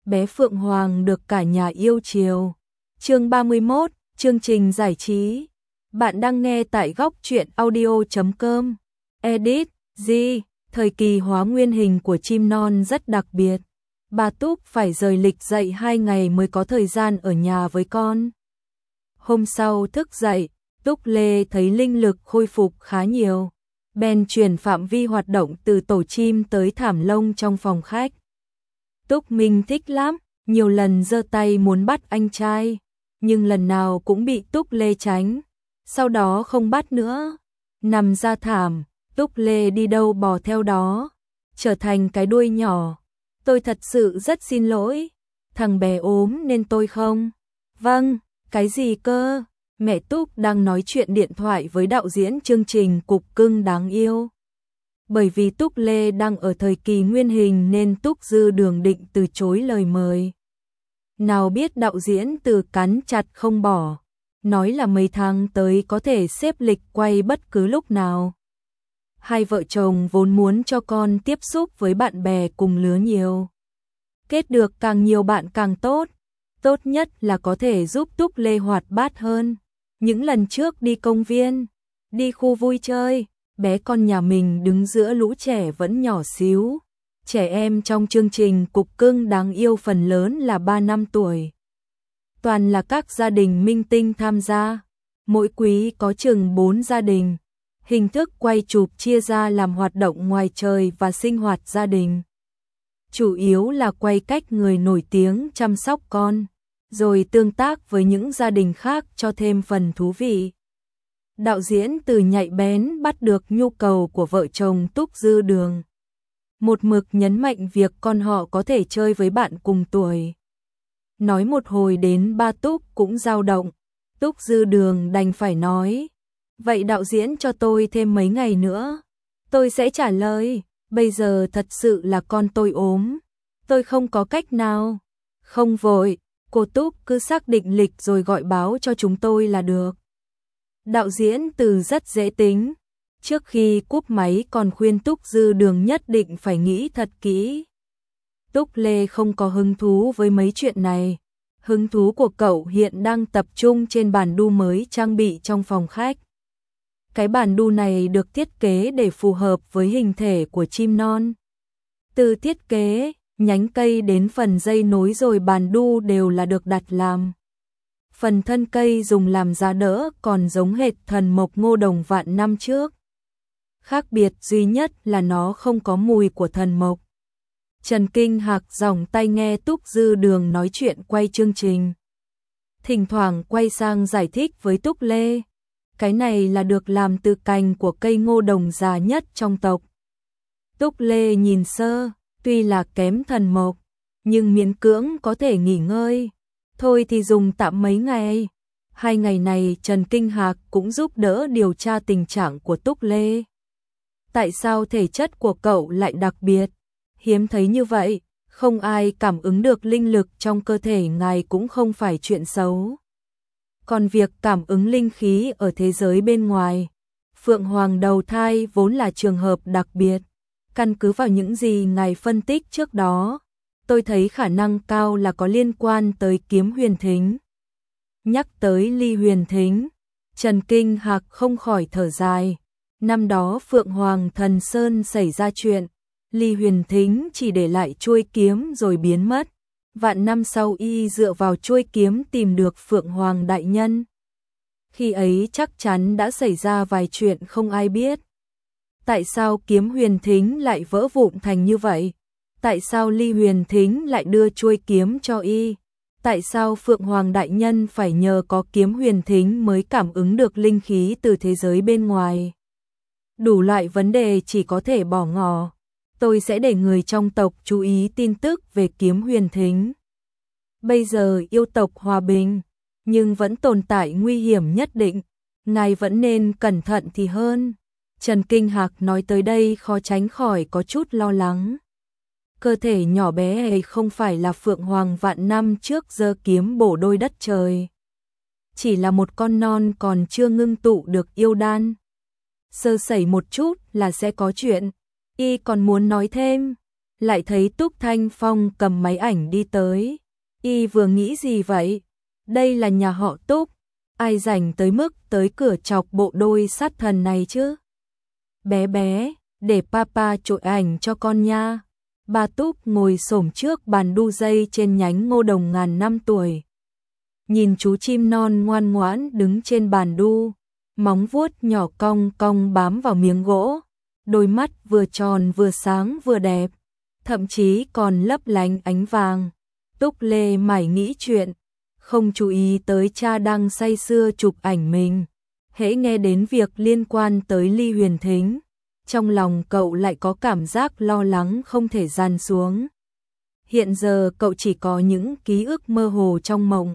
bé Phượng Hoàng được cả nhà yêu chiều. Chương 31, chương trình giải trí. Bạn đang nghe tại góc truyện audio.com. Edit, G, thời kỳ hóa nguyên hình của chim non rất đặc biệt. Bà Túc phải rời lịch dậy 2 ngày mới có thời gian ở nhà với con. Hôm sau thức dậy, Túc Lê thấy linh lực khôi phục khá nhiều. Bèn chuyển phạm vi hoạt động từ tổ chim tới thảm lông trong phòng khách. Túc Minh thích lắm, nhiều lần giơ tay muốn bắt anh trai, nhưng lần nào cũng bị Túc Lê tránh, sau đó không bắt nữa. Nằm ra thảm, Túc Lê đi đâu bò theo đó, trở thành cái đuôi nhỏ. Tôi thật sự rất xin lỗi, thằng bé ốm nên tôi không. Vâng, cái gì cơ? Mẹ Túc đang nói chuyện điện thoại với đạo diễn chương trình Cục Cưng Đáng Yêu. Bởi vì Túc Lê đang ở thời kỳ nguyên hình nên Túc Dư Đường định từ chối lời mời. Nào biết đạo diễn Từ cắn chặt không bỏ, nói là mấy tháng tới có thể xếp lịch quay bất cứ lúc nào. Hai vợ chồng vốn muốn cho con tiếp xúc với bạn bè cùng lứa nhiều. Kết được càng nhiều bạn càng tốt. Tốt nhất là có thể giúp Túc Lê hoạt bát hơn. Những lần trước đi công viên, đi khu vui chơi, bé con nhà mình đứng giữa lũ trẻ vẫn nhỏ xíu. Trẻ em trong chương trình Cục Cưng Đáng Yêu phần lớn là 3 năm tuổi. Toàn là các gia đình minh tinh tham gia. Mỗi quý có chừng 4 gia đình. Hình thức quay chụp chia ra làm hoạt động ngoài trời và sinh hoạt gia đình. Chủ yếu là quay cách người nổi tiếng chăm sóc con, rồi tương tác với những gia đình khác cho thêm phần thú vị. Đạo diễn Từ nhạy bén bắt được nhu cầu của vợ chồng Túc Dư Đường. Một mực nhấn mạnh việc con họ có thể chơi với bạn cùng tuổi. Nói một hồi đến ba Túc cũng dao động. Túc Dư Đường đành phải nói, vậy đạo diễn cho tôi thêm mấy ngày nữa. Tôi sẽ trả lời, bây giờ thật sự là con tôi ốm. Tôi không có cách nào. Không vội, cô Túc cứ xác định lịch rồi gọi báo cho chúng tôi là được. Đạo diễn Từ rất dễ tính. Trước khi cúp máy còn khuyên Túc Dư Đường nhất định phải nghĩ thật kỹ. Túc Lê không có hứng thú với mấy chuyện này. Hứng thú của cậu hiện đang tập trung trên bản đu mới trang bị trong phòng khách. Cái bản đu này được thiết kế để phù hợp với hình thể của chim non. Từ thiết kế, nhánh cây đến phần dây nối rồi bàn đu đều là được đặt làm. Phần thân cây dùng làm giá đỡ còn giống hệt thần mộc Ngô Đồng vạn năm trước. Khác biệt duy nhất là nó không có mùi của thần mộc. Trần Kinh Hạc giỏng tai nghe Túc Dư Đường nói chuyện quay chương trình. Thỉnh thoảng quay sang giải thích với Túc Lê. Cái này là được làm từ cành của cây Ngô Đồng già nhất trong tộc. Túc Lê nhìn sơ, tuy là kém thần mộc, nhưng miễn cưỡng có thể nghỉ ngơi. Thôi thì dùng tạm mấy ngày. 2 ngày này Trần Kinh Hạc cũng giúp đỡ điều tra tình trạng của Túc Lê. Tại sao thể chất của cậu lại đặc biệt? Hiếm thấy như vậy, không ai cảm ứng được linh lực trong cơ thể ngài cũng không phải chuyện xấu. Còn việc cảm ứng linh khí ở thế giới bên ngoài, Phượng Hoàng đầu thai vốn là trường hợp đặc biệt. Căn cứ vào những gì ngài phân tích trước đó, tôi thấy khả năng cao là có liên quan tới kiếm huyền thính. Nhắc tới ly huyền thính, Trần Kinh Hạc không khỏi thở dài. Năm đó Phượng Hoàng Thần Sơn xảy ra chuyện, ly huyền thính chỉ để lại chuôi kiếm rồi biến mất. Vạn năm sau y dựa vào chuôi kiếm tìm được Phượng Hoàng Đại Nhân. Khi ấy chắc chắn đã xảy ra vài chuyện không ai biết. Tại sao kiếm huyền thính lại vỡ vụn thành như vậy? Tại sao ly huyền thính lại đưa chuôi kiếm cho y? Tại sao Phượng Hoàng Đại Nhân phải nhờ có kiếm huyền thính mới cảm ứng được linh khí từ thế giới bên ngoài? Đủ loại vấn đề chỉ có thể bỏ ngỏ. Tôi sẽ để người trong tộc chú ý tin tức về kiếm huyền thính. Bây giờ yêu tộc hòa bình, nhưng vẫn tồn tại nguy hiểm nhất định. Ngài vẫn nên cẩn thận thì hơn. Trần Kinh Hạc nói tới đây khó tránh khỏi có chút lo lắng. Cơ thể nhỏ bé ấy không phải là Phượng Hoàng vạn năm trước giơ kiếm bổ đôi đất trời. Chỉ là một con non còn chưa ngưng tụ được yêu đan. Sơ sẩy một chút là sẽ có chuyện. Y còn muốn nói thêm, lại thấy Túc Thanh Phong cầm máy ảnh đi tới. Y vừa nghĩ gì vậy? Đây là nhà họ Túc, ai rảnh tới mức tới cửa chọc bộ đôi sát thần này chứ? Bé bé, để papa chụp ảnh cho con nha. Bà Túc ngồi xổm trước bàn đu dây trên nhánh ngô đồng ngàn năm tuổi. Nhìn chú chim non ngoan ngoãn đứng trên bàn đu, móng vuốt nhỏ cong cong bám vào miếng gỗ, đôi mắt vừa tròn vừa sáng vừa đẹp, thậm chí còn lấp lánh ánh vàng. Túc Lê mải nghĩ chuyện, không chú ý tới cha đang say sưa chụp ảnh mình. Hễ nghe đến việc liên quan tới Ly Huyền Thính, trong lòng cậu lại có cảm giác lo lắng không thể dàn xuống. Hiện giờ cậu chỉ có những ký ức mơ hồ trong mộng.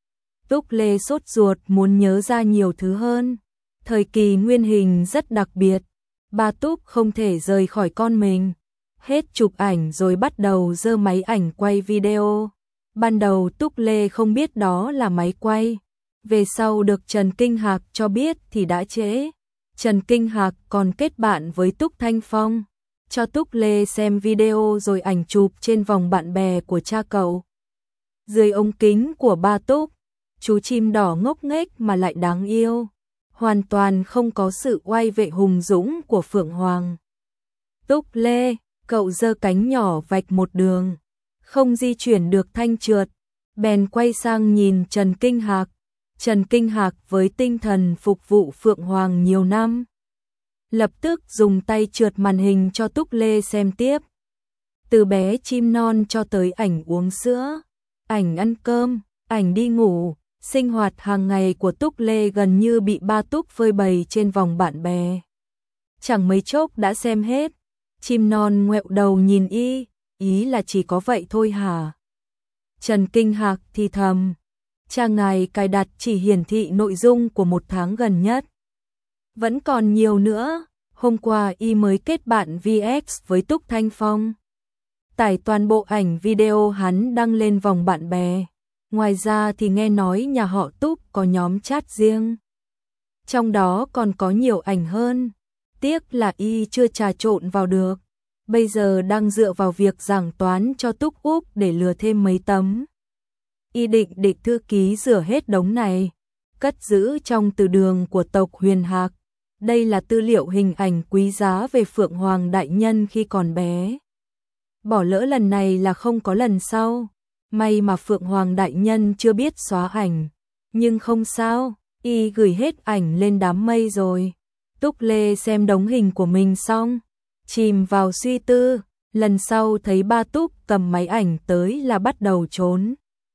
Túc Lê sốt ruột muốn nhớ ra nhiều thứ hơn. Thời kỳ nguyên hình rất đặc biệt, bà Túc không thể rời khỏi con mình. Hết chụp ảnh rồi bắt đầu giơ máy ảnh quay video. Ban đầu Túc Lê không biết đó là máy quay. Về sau được Trần Kinh Hạc cho biết thì đã trễ. Trần Kinh Hạc còn kết bạn với Túc Thanh Phong, cho Túc Lê xem video rồi ảnh chụp trên vòng bạn bè của cha cậu. Dưới ống kính của ba Túc, chú chim đỏ ngốc nghếch mà lại đáng yêu, hoàn toàn không có sự oai vệ hùng dũng của Phượng Hoàng. Túc Lê, cậu giơ cánh nhỏ vạch một đường, không di chuyển được thanh trượt, bèn quay sang nhìn Trần Kinh Hạc. Trần Kinh Hạc với tinh thần phục vụ Phượng Hoàng nhiều năm, lập tức dùng tay trượt màn hình cho Túc Lê xem tiếp. Từ bé chim non cho tới ảnh uống sữa, ảnh ăn cơm, ảnh đi ngủ, sinh hoạt hàng ngày của Túc Lê gần như bị ba Túc phơi bày trên vòng bạn bè. Chẳng mấy chốc đã xem hết, chim non ngoẹo đầu nhìn ý là chỉ có vậy thôi hả? Trần Kinh Hạc thì thầm, cha ngài cài đặt chỉ hiển thị nội dung của một tháng gần nhất. Vẫn còn nhiều nữa, hôm qua y mới kết bạn VX với Túc Thanh Phong. Tải toàn bộ ảnh video hắn đăng lên vòng bạn bè. Ngoài ra thì nghe nói nhà họ Túc có nhóm chat riêng. Trong đó còn có nhiều ảnh hơn. Tiếc là y chưa trà trộn vào được. Bây giờ đang dựa vào việc giảng toán cho Túc Úc để lừa thêm mấy tấm. Y định để thư ký rửa hết đống này, cất giữ trong từ đường của tộc Huyền Hạc. Đây là tư liệu hình ảnh quý giá về Phượng Hoàng đại nhân khi còn bé. Bỏ lỡ lần này là không có lần sau. May mà Phượng Hoàng đại nhân chưa biết xóa ảnh. Nhưng không sao, y gửi hết ảnh lên đám mây rồi. Túc Lê xem đống hình của mình xong, chìm vào suy tư. Lần sau thấy ba Túc cầm máy ảnh tới là bắt đầu trốn.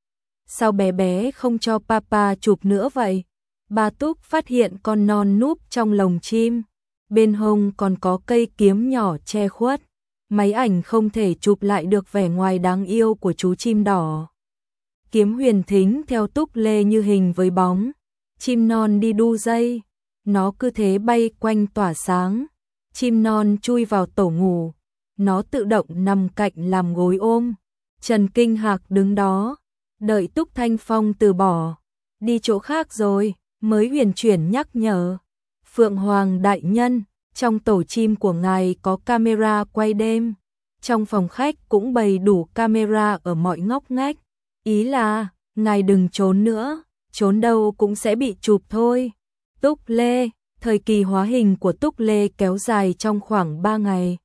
Sao bé bé không cho papa chụp nữa vậy? Ba Túc phát hiện con non núp trong lồng chim. Bên hông còn có cây kiếm nhỏ che khuất. Máy ảnh không thể chụp lại được vẻ ngoài đáng yêu của chú chim đỏ. Kiếm Huyền Thính theo Túc Lê như hình với bóng. Chim non đi đu dây. Nó cứ thế bay quanh tỏa sáng. Chim non chui vào tổ ngủ. Nó tự động nằm cạnh làm gối ôm. Trần Kinh Hạc đứng đó, đợi Túc Thanh Phong từ bỏ. Đi chỗ khác rồi, mới huyền chuyển nhắc nhở. Phượng Hoàng đại nhân, trong tổ chim của ngài có camera quay đêm. Trong phòng khách cũng bày đủ camera ở mọi ngóc ngách. Ý là, ngài đừng trốn nữa, trốn đâu cũng sẽ bị chụp thôi. Túc Lê, thời kỳ hóa hình của Túc Lê kéo dài trong khoảng 3 ngày.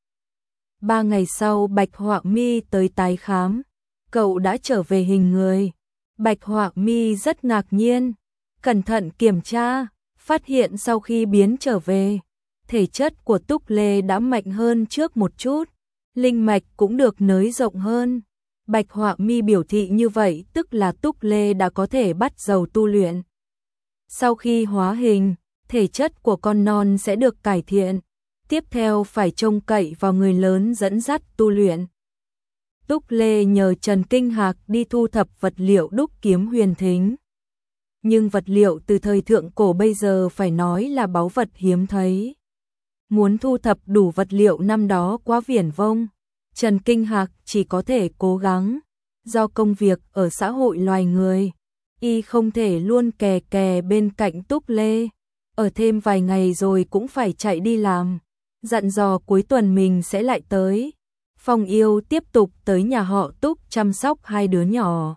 3 ngày sau Bạch Họa Mi tới tái khám. Cậu đã trở về hình người. Bạch Họa Mi rất ngạc nhiên, cẩn thận kiểm tra, phát hiện sau khi biến trở về, thể chất của Túc Lê đã mạnh hơn trước một chút, linh mạch cũng được nới rộng hơn. Bạch Họa Mi biểu thị như vậy tức là Túc Lê đã có thể bắt đầu tu luyện. Sau khi hóa hình, thể chất của con non sẽ được cải thiện, tiếp theo phải trông cậy vào người lớn dẫn dắt tu luyện. Túc Lê nhờ Trần Kinh Hạc đi thu thập vật liệu đúc kiếm Huyền Thính. Nhưng vật liệu từ thời thượng cổ bây giờ phải nói là báu vật hiếm thấy. Muốn thu thập đủ vật liệu năm đó quá viển vông, Trần Kinh Hạc chỉ có thể cố gắng. Do công việc ở xã hội loài người, y không thể luôn kè kè bên cạnh Túc Lê. Ở thêm vài ngày rồi cũng phải chạy đi làm. Dặn dò cuối tuần mình sẽ lại tới. Phong Yêu tiếp tục tới nhà họ Túc chăm sóc hai đứa nhỏ.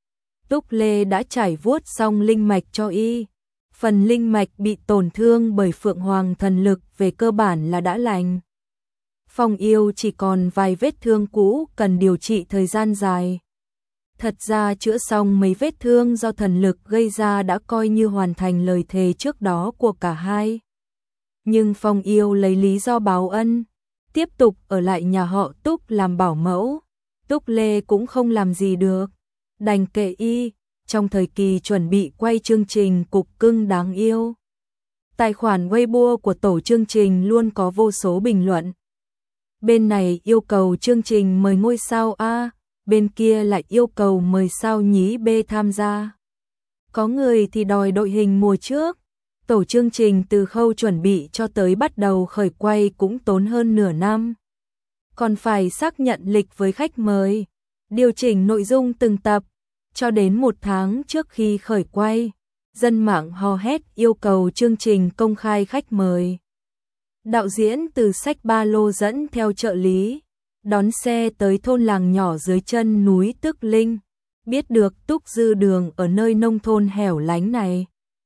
Túc Lê đã trải vuốt xong linh mạch cho y. Phần linh mạch bị tổn thương bởi Phượng Hoàng thần lực về cơ bản là đã lành. Phong Yêu chỉ còn vài vết thương cũ cần điều trị thời gian dài. Thật ra chữa xong mấy vết thương do thần lực gây ra đã coi như hoàn thành lời thề trước đó của cả hai. Nhưng Phong Yêu lấy lý do báo ân, tiếp tục ở lại nhà họ Túc làm bảo mẫu. Túc Lê cũng không làm gì được, đành kệ y. Trong thời kỳ chuẩn bị quay chương trình Cục Cưng Đáng Yêu, tài khoản Weibo của tổ chương trình luôn có vô số bình luận. Bên này yêu cầu chương trình mời ngôi sao A, bên kia lại yêu cầu mời sao nhí B tham gia. Có người thì đòi đội hình mùa trước. Tổ chương trình từ khâu chuẩn bị cho tới bắt đầu khởi quay cũng tốn hơn nửa năm. Còn phải xác nhận lịch với khách mời, điều chỉnh nội dung từng tập. Cho đến 1 tháng trước khi khởi quay, dân mạng hò hét yêu cầu chương trình công khai khách mời. Đạo diễn từ xách ba lô dẫn theo trợ lý, đón xe tới thôn làng nhỏ dưới chân núi Tức Linh, biết được Túc Dư Đường ở nơi nông thôn hẻo lánh này.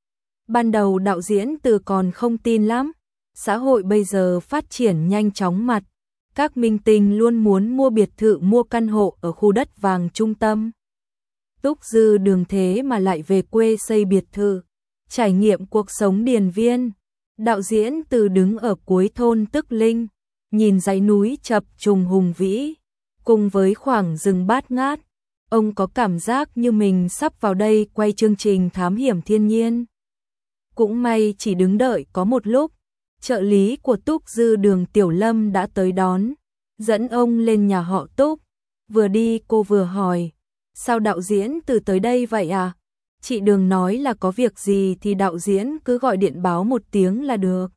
Ban đầu đạo diễn từ còn không tin lắm, xã hội bây giờ phát triển nhanh chóng mặt, các minh tinh luôn muốn mua biệt thự mua căn hộ ở khu đất vàng trung tâm. Túc Dư Đường thế mà lại về quê xây biệt thự, trải nghiệm cuộc sống điền viên. Đạo diễn từ đứng ở cuối thôn Tức Linh, nhìn dãy núi chập trùng hùng vĩ, cùng với khoảng rừng bát ngát, ông có cảm giác như mình sắp vào đây quay chương trình thám hiểm thiên nhiên. Cũng may chỉ đứng đợi có một lúc, trợ lý của Túc Dư Đường Tiểu Lâm đã tới đón, dẫn ông lên nhà họ Túc. Vừa đi cô vừa hỏi, sao đạo diễn từ tới đây vậy à? Chị Đường nói là có việc gì thì đạo diễn cứ gọi điện báo một tiếng là được.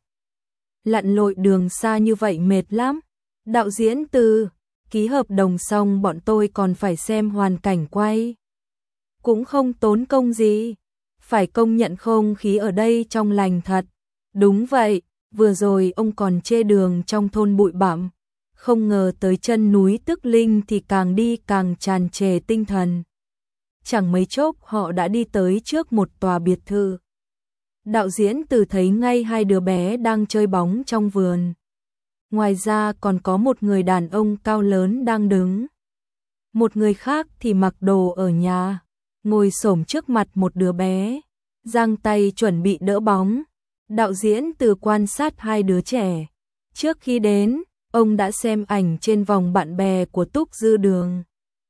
Lặn lội đường xa như vậy mệt lắm. Đạo diễn từ, ký hợp đồng xong bọn tôi còn phải xem hoàn cảnh quay. Cũng không tốn công gì. Phải công nhận không khí ở đây trong lành thật. Đúng vậy, vừa rồi ông còn chê đường trong thôn bụi bặm. Không ngờ tới chân núi Tức Linh thì càng đi càng tràn trề tinh thần. Chẳng mấy chốc họ đã đi tới trước một tòa biệt thự. Đạo diễn từ thấy ngay hai đứa bé đang chơi bóng trong vườn. Ngoài ra còn có một người đàn ông cao lớn đang đứng. Một người khác thì mặc đồ ở nhà, ngồi xổm trước mặt một đứa bé, giang tay chuẩn bị đỡ bóng. Đạo diễn từ quan sát hai đứa trẻ. Trước khi đến, ông đã xem ảnh trên vòng bạn bè của Túc Dư Đường.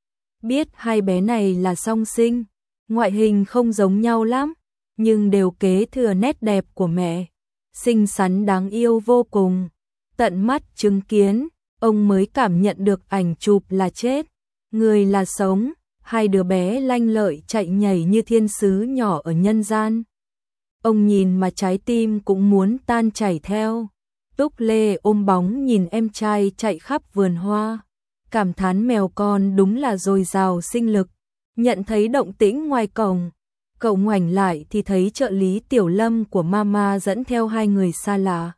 Biết hai bé này là song sinh, ngoại hình không giống nhau lắm, nhưng đều kế thừa nét đẹp của mẹ, xinh xắn đáng yêu vô cùng. Tận mắt chứng kiến, ông mới cảm nhận được ảnh chụp là chết, người là sống, hai đứa bé lanh lợi chạy nhảy như thiên sứ nhỏ ở nhân gian. Ông nhìn mà trái tim cũng muốn tan chảy theo. Túc Lê ôm bóng nhìn em trai chạy khắp vườn hoa, cảm thán mèo con đúng là dồi dào sinh lực. Nhận thấy động tĩnh ngoài cổng, cậu ngoảnh lại thì thấy trợ lý Tiểu Lâm của mama dẫn theo hai người xa lạ.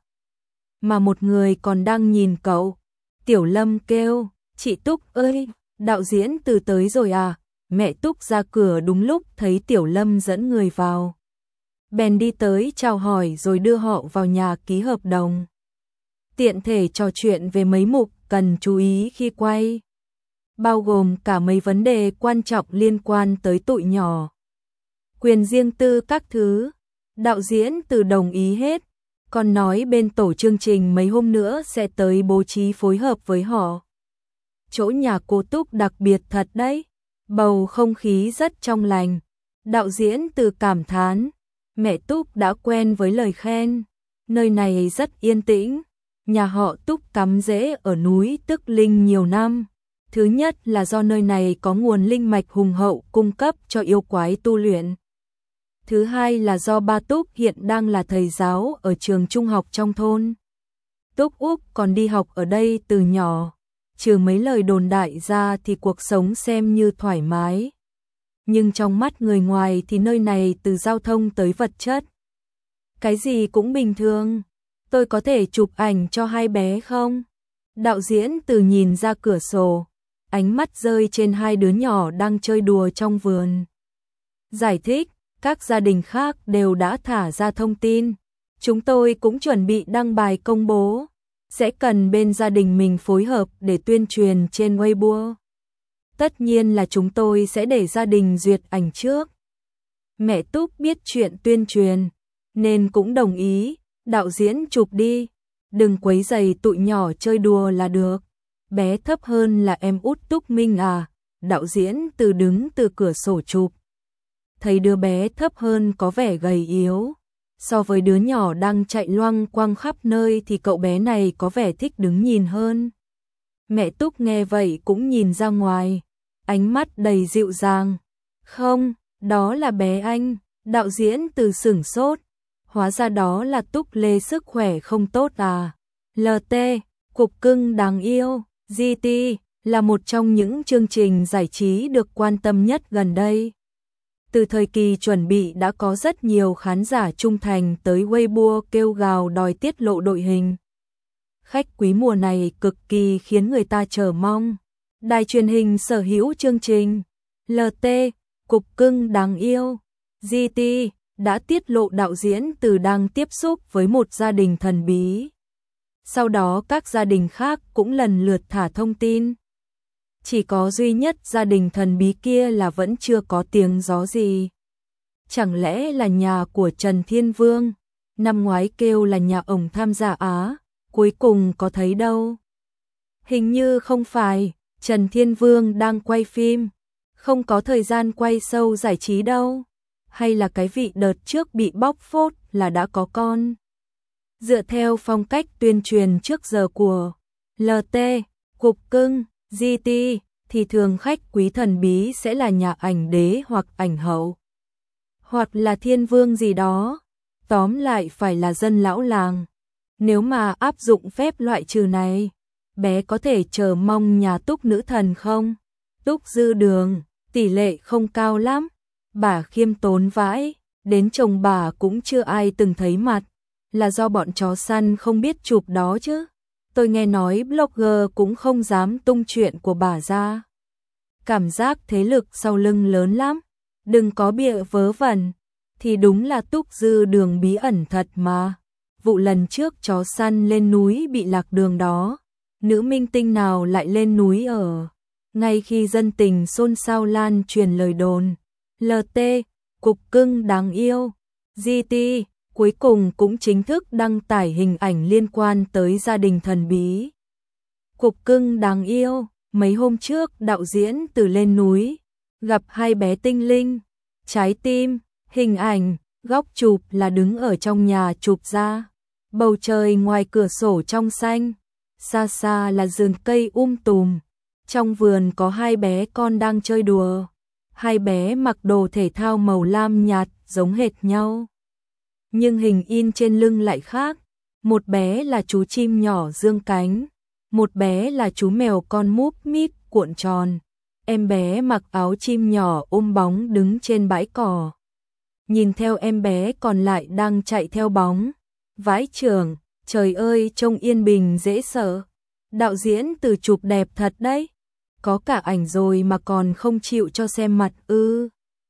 Mà một người còn đang nhìn cậu. Tiểu Lâm kêu, chị Túc ơi, đạo diễn từ tới rồi à? Mẹ Túc ra cửa đúng lúc thấy Tiểu Lâm dẫn người vào. Bèn đi tới chào hỏi rồi đưa họ vào nhà ký hợp đồng. Tiện thể trò chuyện về mấy mục cần chú ý khi quay, bao gồm cả mấy vấn đề quan trọng liên quan tới tụi nhỏ. Quyền riêng tư các thứ, đạo diễn từ đồng ý hết, còn nói bên tổ chương trình mấy hôm nữa sẽ tới bố trí phối hợp với họ. Chỗ nhà cô Túc đặc biệt thật đấy, bầu không khí rất trong lành. Đạo diễn từ cảm thán, mẹ Túc đã quen với lời khen, nơi này rất yên tĩnh. Nhà họ Túc cắm rễ ở núi Tức Linh nhiều năm. Thứ nhất là do nơi này có nguồn linh mạch hùng hậu cung cấp cho yêu quái tu luyện. Thứ hai là do ba Túc hiện đang là thầy giáo ở trường trung học trong thôn. Túc Úc còn đi học ở đây từ nhỏ. Trừ mấy lời đồn đại ra thì cuộc sống xem như thoải mái. Nhưng trong mắt người ngoài thì nơi này từ giao thông tới vật chất, cái gì cũng bình thường. Tôi có thể chụp ảnh cho hai bé không? Đạo diễn Từ nhìn ra cửa sổ, ánh mắt rơi trên hai đứa nhỏ đang chơi đùa trong vườn. Giải thích, các gia đình khác đều đã thả ra thông tin. Chúng tôi cũng chuẩn bị đăng bài công bố. Sẽ cần bên gia đình mình phối hợp để tuyên truyền trên Weibo. Tất nhiên là chúng tôi sẽ để gia đình duyệt ảnh trước. Mẹ Túc biết chuyện tuyên truyền, nên cũng đồng ý, đạo diễn chụp đi. Đừng quấy rầy tụi nhỏ chơi đùa là được. Bé thấp hơn là em út Túc Minh à, đạo diễn Từ đứng từ cửa sổ chụp. Thấy đứa bé thấp hơn có vẻ gầy yếu. So với đứa nhỏ đang chạy loang quang khắp nơi thì cậu bé này có vẻ thích đứng nhìn hơn. Mẹ Túc nghe vậy cũng nhìn ra ngoài, ánh mắt đầy dịu dàng. Không, đó là bé anh, đạo diễn Từ sửng sốt. Hóa ra đó là Túc Lê sức khỏe không tốt à. LT, Cục Cưng Đáng Yêu, GT, là một trong những chương trình giải trí được quan tâm nhất gần đây. Từ thời kỳ chuẩn bị đã có rất nhiều khán giả trung thành tới Weibo kêu gào đòi tiết lộ đội hình. Khách quý mùa này cực kỳ khiến người ta chờ mong. Đài truyền hình sở hữu chương trình LT, Cục Cưng Đáng Yêu, GT, đã tiết lộ đạo diễn Từ đang tiếp xúc với một gia đình thần bí. Sau đó các gia đình khác cũng lần lượt thả thông tin. Chỉ có duy nhất gia đình thần bí kia là vẫn chưa có tiếng gió gì. Chẳng lẽ là nhà của Trần Thiên Vương? Năm ngoái kêu là nhà ổng tham gia Á, cuối cùng có thấy đâu. Hình như không phải, Trần Thiên Vương đang quay phim, không có thời gian quay show giải trí đâu. Hay là cái vị đợt trước bị bóc phốt là đã có con. Dựa theo phong cách tuyên truyền trước giờ của LT, Cục Cưng, GT, thì thường khách quý thần bí sẽ là nhà ảnh đế hoặc ảnh hậu. Hoặc là thiên vương gì đó. Tóm lại phải là dân lão làng. Nếu mà áp dụng phép loại trừ này, bé có thể chờ mong nhà Túc nữ thần không? Túc Dư Đường, tỷ lệ không cao lắm. Bà khiêm tốn vãi, đến chồng bà cũng chưa ai từng thấy mặt. Là do bọn chó săn không biết chụp đó chứ. Tôi nghe nói blogger cũng không dám tung chuyện của bà ra. Cảm giác thế lực sau lưng lớn lắm. Đừng có bịa vớ vẩn. Thì đúng là Túc Dư Đường bí ẩn thật mà. Vụ lần trước chó săn lên núi bị lạc đường đó. Nữ minh tinh nào lại lên núi ở. Ngay khi dân tình xôn xao lan truyền lời đồn. LT, Cục Cưng Đáng Yêu, GT, cuối cùng cũng chính thức đăng tải hình ảnh liên quan tới gia đình thần bí. Cục Cưng Đáng Yêu, mấy hôm trước đạo diễn Từ lên núi, gặp hai bé tinh linh, trái tim, hình ảnh, góc chụp là đứng ở trong nhà chụp ra. Bầu trời ngoài cửa sổ trong xanh, xa xa là rừng cây tùm. Trong vườn có hai bé con đang chơi đùa. Hai bé mặc đồ thể thao màu lam nhạt giống hệt nhau. Nhưng hình in trên lưng lại khác. Một bé là chú chim nhỏ dương cánh. Một bé là chú mèo con múp míp cuộn tròn. Em bé mặc áo chim nhỏ ôm bóng đứng trên bãi cỏ. Nhìn theo em bé còn lại đang chạy theo bóng. Vãi chưởng, trời ơi trông yên bình dễ sợ. Đạo diễn Từ chụp đẹp thật đấy. Có cả ảnh rồi mà còn không chịu cho xem mặt ư.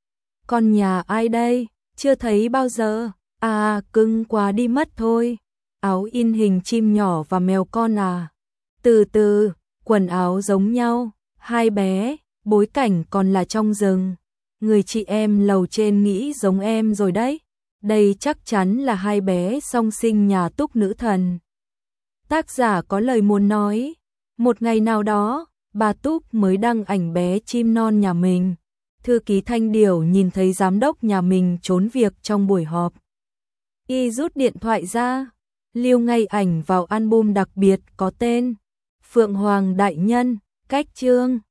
Con nhà ai đây? Chưa thấy bao giờ. À, cưng quá đi mất thôi. Áo in hình chim nhỏ và mèo con à. Từ từ, quần áo giống nhau. Hai bé, bối cảnh còn là trong rừng. Người chị em lầu trên nghĩ giống em rồi đấy. Đây chắc chắn là hai bé song sinh nhà Túc nữ thần. Tác giả có lời muốn nói. Một ngày nào đó, bà Túc mới đăng ảnh bé chim non nhà mình. Thư ký Thanh Điểu nhìn thấy giám đốc nhà mình trốn việc trong buổi họp. Y rút điện thoại ra, lưu ngay ảnh vào album đặc biệt có tên Phượng Hoàng Đại Nhân, cách chương.